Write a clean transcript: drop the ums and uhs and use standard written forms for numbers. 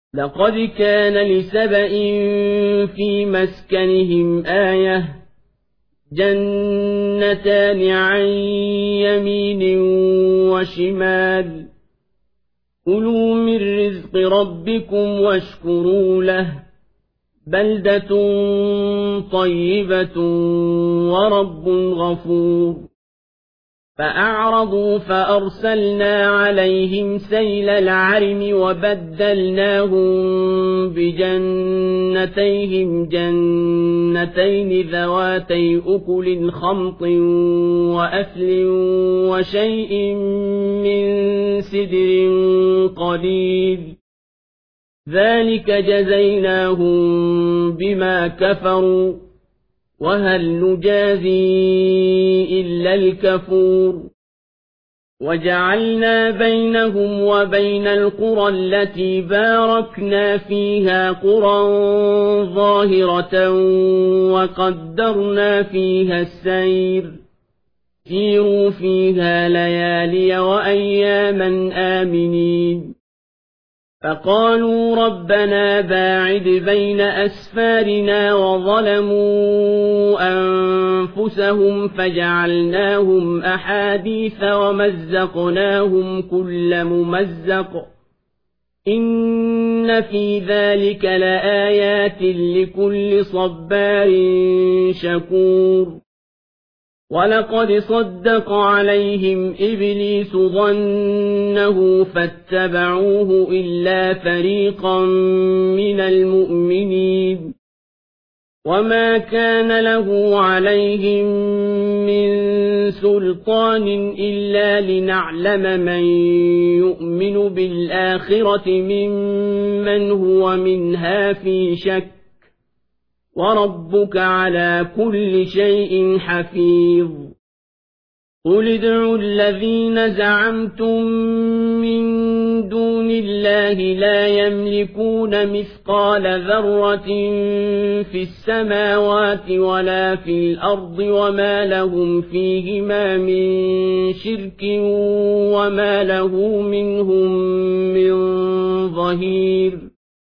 لقد كان لسبإ في مسكنهم آية جنتان عن يمين وشمال كلوا من رزق ربكم واشكروا له بلدة طيبة ورب غفور فأعرضوا فأرسلنا عليهم سيل العرم وبدلناهم بجنتيهم جنتين ذواتي أكل خمط وأثل وشيء من سدر قليل ذلك جزيناهم بما كفروا وهل نجازي إلا الكفور وجعلنا بينهم وبين القرى التي باركنا فيها قرى ظاهرة وقدرنا فيها السير سيروا فيها ليالي وأياما آمنين فقالوا ربنا باعد بين أسفارنا وظلموا أنفسهم فجعلناهم أحاديث ومزقناهم كل ممزق إن في ذلك لآيات لكل صبار شكور ولقد صدق عليهم إبليس ظنه فاتبعوه إلا فريقا من المؤمنين وما كان له عليهم من سلطان إلا لنعلم من يؤمن بالآخرة ممن هو منها في شك وربك على كل شيء حفيظ قل ادعوا الذين زعمتم من دون الله لا يملكون مثقال ذرة في السماوات ولا في الأرض وما لهم فيهما من شرك وما له منهم من ظهير